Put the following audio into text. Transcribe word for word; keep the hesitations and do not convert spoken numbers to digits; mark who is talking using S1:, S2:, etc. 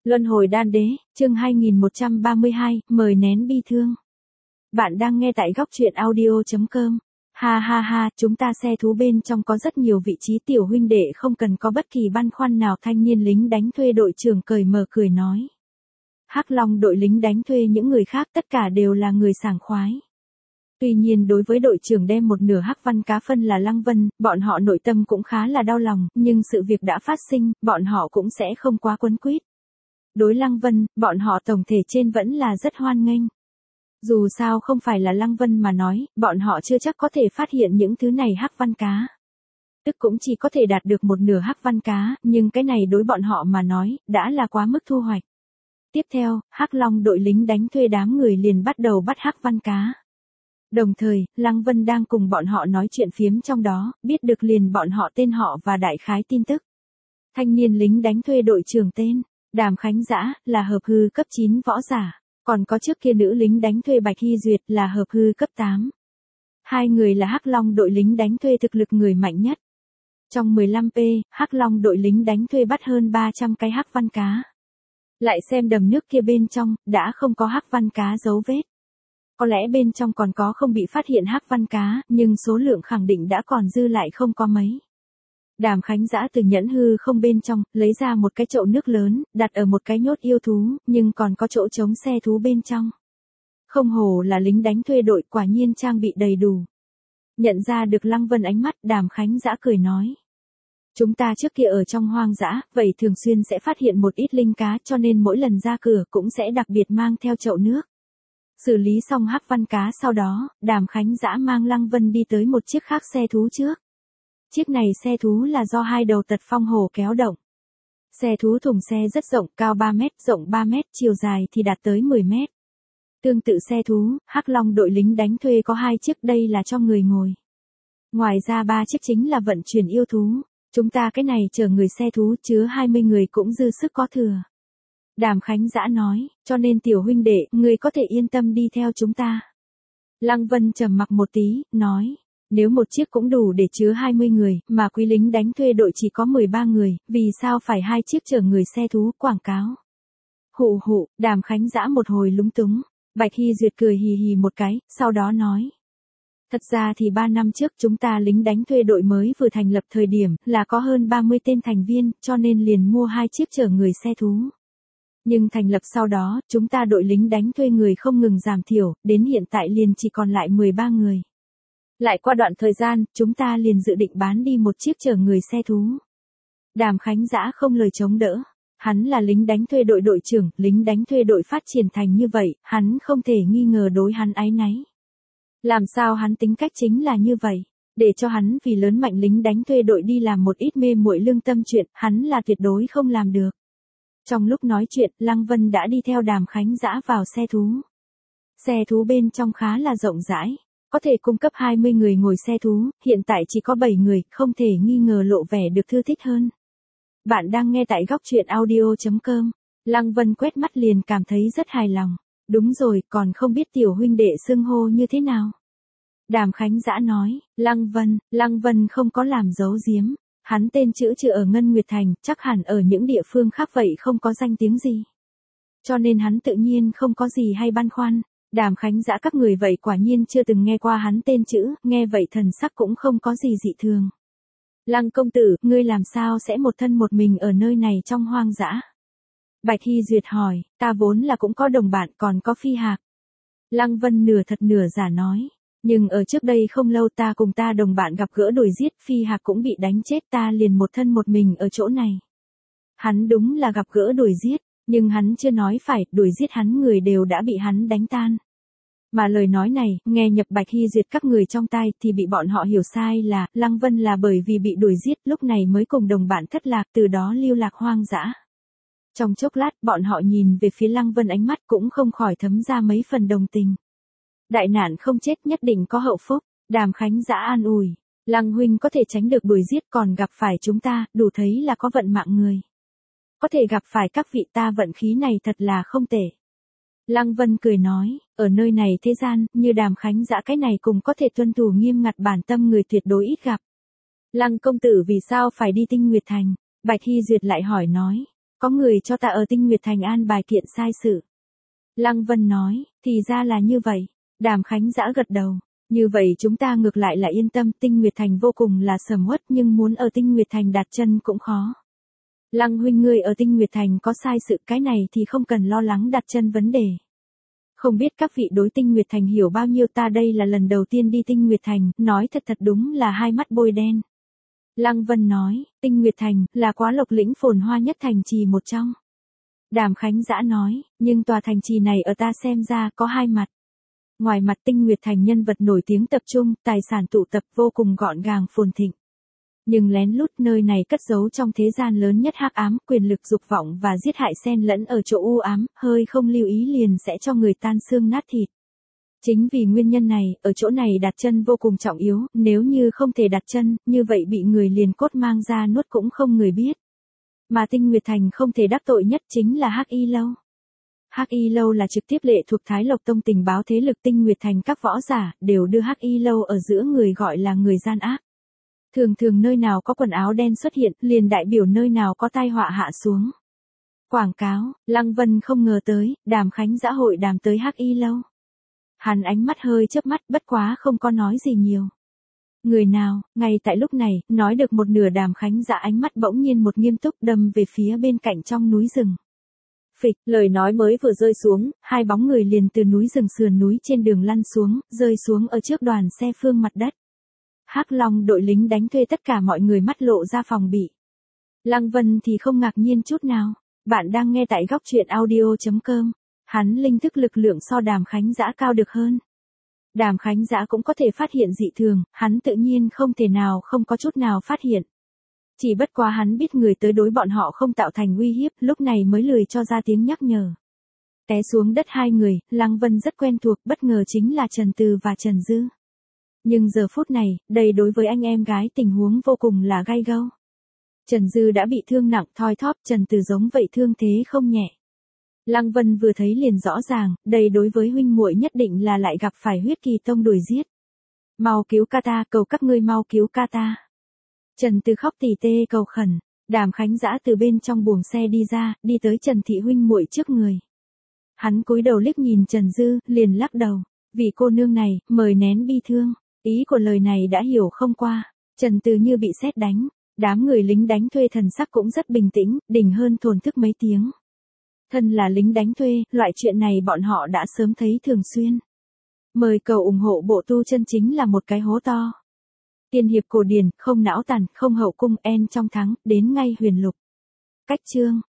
S1: Luân hồi đan đế, chương hai nghìn một trăm ba mươi hai, mời nén bi thương. Bạn đang nghe tại góc truyện audio chấm com. Ha ha ha, chúng ta xe thú bên trong có rất nhiều vị trí tiểu huynh đệ không cần có bất kỳ băn khoăn nào. Thanh niên lính đánh thuê đội trưởng cởi mở cười nói. Hắc Long đội lính đánh thuê những người khác tất cả đều là người sảng khoái. Tuy nhiên đối với đội trưởng đem một nửa Hắc Văn Cá phân là Lăng Vân, bọn họ nội tâm cũng khá là đau lòng, nhưng sự việc đã phát sinh, bọn họ cũng sẽ không quá quấn quýt. Đối Lăng Vân, bọn họ tổng thể trên vẫn là rất hoan nghênh. Dù sao không phải là Lăng Vân mà nói, bọn họ chưa chắc có thể phát hiện những thứ này Hắc Văn Cá. Tức cũng chỉ có thể đạt được một nửa Hắc Văn Cá, nhưng cái này đối bọn họ mà nói, đã là quá mức thu hoạch. Tiếp theo, Hắc Long đội lính đánh thuê đám người liền bắt đầu bắt Hắc Văn Cá. Đồng thời, Lăng Vân đang cùng bọn họ nói chuyện phiếm trong đó, biết được liền bọn họ tên họ và đại khái tin tức. Thanh niên lính đánh thuê đội trưởng tên Đàm Khánh Dã, là hợp hư cấp chín võ giả, còn có trước kia nữ lính đánh thuê Bạch Hy Duyệt là hợp hư cấp tám. Hai người là Hắc Long đội lính đánh thuê thực lực người mạnh nhất. Trong mười lăm p, Hắc Long đội lính đánh thuê bắt hơn ba trăm cái Hắc Văn Cá. Lại xem đầm nước kia bên trong, đã không có Hắc Văn Cá dấu vết. Có lẽ bên trong còn có không bị phát hiện Hắc Văn Cá, nhưng số lượng khẳng định đã còn dư lại không có mấy. Đàm Khánh Dã từ nhẫn hư không bên trong, lấy ra một cái chậu nước lớn, đặt ở một cái nhốt yêu thú, nhưng còn có chỗ trống xe thú bên trong. Không hổ là lính đánh thuê đội, quả nhiên trang bị đầy đủ. Nhận ra được Lăng Vân ánh mắt, Đàm Khánh Dã cười nói. Chúng ta trước kia ở trong hoang dã, vậy thường xuyên sẽ phát hiện một ít linh cá, cho nên mỗi lần ra cửa cũng sẽ đặc biệt mang theo chậu nước. Xử lý xong Hắc Văn Cá sau đó, Đàm Khánh Dã mang Lăng Vân đi tới một chiếc khác xe thú trước. Chiếc này xe thú là do hai đầu tật phong hổ kéo động. Xe thú thùng xe rất rộng, cao ba mét, rộng ba mét, chiều dài thì đạt tới mười mét. Tương tự xe thú, Hắc Long đội lính đánh thuê có hai chiếc, đây là cho người ngồi. Ngoài ra ba chiếc chính là vận chuyển yêu thú. Chúng ta cái này chở người xe thú chứa hai mươi người cũng dư sức có thừa. Đàm Khánh Dã nói, cho nên tiểu huynh đệ, người có thể yên tâm đi theo chúng ta. Lăng Vân trầm mặc một tí, nói, nếu một chiếc cũng đủ để chứa hai mươi người, mà quý lính đánh thuê đội chỉ có mười ba người, vì sao phải hai chiếc chở người xe thú, quảng cáo. Hụ hụ, Đàm Khánh Dã một hồi lúng túng, Bạch Hy Duyệt cười hì hì một cái, sau đó nói. Thật ra thì ba năm trước chúng ta lính đánh thuê đội mới vừa thành lập thời điểm, là có hơn ba mươi tên thành viên, cho nên liền mua hai chiếc chở người xe thú. Nhưng thành lập sau đó, chúng ta đội lính đánh thuê người không ngừng giảm thiểu, đến hiện tại liền chỉ còn lại mười ba người. Lại qua đoạn thời gian, chúng ta liền dự định bán đi một chiếc chở người xe thú. Đàm Khánh Dã không lời chống đỡ. Hắn là lính đánh thuê đội đội trưởng, lính đánh thuê đội phát triển thành như vậy, hắn không thể nghi ngờ đối hắn áy náy. Làm sao hắn tính cách chính là như vậy, để cho hắn vì lớn mạnh lính đánh thuê đội đi làm một ít mê muội lương tâm chuyện, hắn là tuyệt đối không làm được. Trong lúc nói chuyện, Lăng Vân đã đi theo Đàm Khánh Dã vào xe thú. Xe thú bên trong khá là rộng rãi, có thể cung cấp hai mươi người ngồi xe thú, hiện tại chỉ có bảy người, không thể nghi ngờ lộ vẻ được thư thích hơn. Bạn đang nghe tại góc truyện audio chấm com. Lăng Vân quét mắt liền cảm thấy rất hài lòng. Đúng rồi, còn không biết tiểu huynh đệ xưng hô như thế nào. Đàm Khánh Dã nói, Lăng Vân, Lăng Vân không có làm giấu giếm. Hắn tên chữ chữ ở Ngân Nguyệt Thành, chắc hẳn ở những địa phương khác vậy không có danh tiếng gì. Cho nên hắn tự nhiên không có gì hay băn khoăn. Đàm Khánh Dã các người vậy quả nhiên chưa từng nghe qua hắn tên chữ, nghe vậy thần sắc cũng không có gì dị thường. Lăng công tử, ngươi làm sao sẽ một thân một mình ở nơi này trong hoang dã? Bạch Hy Duyệt hỏi, ta vốn là cũng có đồng bạn còn có Phi Hạc. Lăng Vân nửa thật nửa giả nói, nhưng ở trước đây không lâu ta cùng ta đồng bạn gặp gỡ đuổi giết, Phi Hạc cũng bị đánh chết, ta liền một thân một mình ở chỗ này. Hắn đúng là gặp gỡ đuổi giết, nhưng hắn chưa nói phải, đuổi giết hắn người đều đã bị hắn đánh tan. Mà lời nói này, nghe nhập Bạch Hy Duyệt các người trong tai thì bị bọn họ hiểu sai là, Lăng Vân là bởi vì bị đuổi giết, lúc này mới cùng đồng bạn thất lạc, từ đó lưu lạc hoang dã. Trong chốc lát, bọn họ nhìn về phía Lăng Vân ánh mắt cũng không khỏi thấm ra mấy phần đồng tình. Đại nạn không chết nhất định có hậu phúc, Đàm Khánh Dã an ủi. Lăng huynh có thể tránh được đuổi giết còn gặp phải chúng ta, đủ thấy là có vận mạng người. Có thể gặp phải các vị ta vận khí này thật là không tệ. Lăng Vân cười nói, ở nơi này thế gian, như Đàm Khánh Dã cái này cũng có thể tuân thủ nghiêm ngặt bản tâm người tuyệt đối ít gặp. Lăng công tử vì sao phải đi Tinh Nguyệt Thành? Bạch Hy Duyệt lại hỏi nói. Có người cho ta ở Tinh Nguyệt Thành an bài kiện sai sự. Lăng Vân nói, thì ra là như vậy. Đàm Khánh Dã gật đầu. Như vậy chúng ta ngược lại là yên tâm, Tinh Nguyệt Thành vô cùng là sầm uất nhưng muốn ở Tinh Nguyệt Thành đặt chân cũng khó. Lăng huynh ngươi ở Tinh Nguyệt Thành có sai sự, cái này thì không cần lo lắng đặt chân vấn đề. Không biết các vị đối Tinh Nguyệt Thành hiểu bao nhiêu, ta đây là lần đầu tiên đi Tinh Nguyệt Thành, nói thật thật đúng là hai mắt bôi đen. Lăng Vân nói, Tinh Nguyệt Thành là Quá Lộc lĩnh phồn hoa nhất thành trì một trong. Đàm Khánh Dã nói, nhưng tòa thành trì này ở ta xem ra có hai mặt. Ngoài mặt Tinh Nguyệt Thành nhân vật nổi tiếng tập trung, tài sản tụ tập vô cùng gọn gàng phồn thịnh. Nhưng lén lút nơi này cất giấu trong thế gian lớn nhất hắc ám, quyền lực dục vọng và giết hại xen lẫn ở chỗ u ám, hơi không lưu ý liền sẽ cho người tan xương nát thịt. Chính vì nguyên nhân này, ở chỗ này đặt chân vô cùng trọng yếu, nếu như không thể đặt chân, như vậy bị người liền cốt mang ra nuốt cũng không người biết. Mà Tinh Nguyệt Thành không thể đắc tội nhất chính là Hắc Y Lâu. Hắc Y Lâu là trực tiếp lệ thuộc Thái Lộc Tông, tình báo thế lực Tinh Nguyệt Thành các võ giả đều đưa Hắc Y Lâu ở giữa người gọi là người gian ác. Thường thường nơi nào có quần áo đen xuất hiện, liền đại biểu nơi nào có tai họa hạ xuống. Quảng cáo, Lăng Vân không ngờ tới, Đàm Khánh Dã hội đàm tới Hắc Y Lâu. Hắn ánh mắt hơi chớp mắt, bất quá không có nói gì nhiều. Người nào, ngay tại lúc này, nói được một nửa Đàm Khánh Dã ánh mắt bỗng nhiên một nghiêm túc đâm về phía bên cạnh trong núi rừng. Phịch, lời nói mới vừa rơi xuống, hai bóng người liền từ núi rừng sườn núi trên đường lăn xuống, rơi xuống ở trước đoàn xe phương mặt đất. Hắc Long đội lính đánh thuê, tất cả mọi người mắt lộ ra phòng bị. Lăng Vân thì không ngạc nhiên chút nào. Bạn đang nghe tại góc truyện audio chấm com. Hắn linh thức lực lượng so Đàm Khánh Dã cao được hơn. Đàm Khánh Dã cũng có thể phát hiện dị thường, hắn tự nhiên không thể nào không có chút nào phát hiện. Chỉ bất quá hắn biết người tới đối bọn họ không tạo thành uy hiếp, lúc này mới lười cho ra tiếng nhắc nhở. Té xuống đất hai người, Lăng Vân rất quen thuộc, bất ngờ chính là Trần Từ và Trần Dư. Nhưng giờ phút này, đây đối với anh em gái tình huống vô cùng là gay gâu. Trần Dư đã bị thương nặng, thoi thóp, Trần Từ giống vậy thương thế không nhẹ. Lăng Vân vừa thấy liền rõ ràng, đây đối với huynh muội nhất định là lại gặp phải huyết kỳ tông đuổi giết. Mau cứu ca ta, cầu các ngươi mau cứu ca ta. Trần Từ khóc tỉ tê cầu khẩn. Đàm Khánh Dã từ bên trong buồng xe đi ra, đi tới Trần thị huynh muội trước người. Hắn cúi đầu liếc nhìn Trần Dư, liền lắc đầu. Vị cô nương này, mời nén bi thương. Ý của lời này đã hiểu không qua. Trần Từ như bị sét đánh. Đám người lính đánh thuê thần sắc cũng rất bình tĩnh, đỉnh hơn thổn thức mấy tiếng. Thân là lính đánh thuê, loại chuyện này bọn họ đã sớm thấy thường xuyên. Mời cầu ủng hộ bộ tu chân chính là một cái hố to. Tiên hiệp cổ điển, không não tàn, không hậu cung, en trong thắng, đến ngay huyền lục. Cách chương.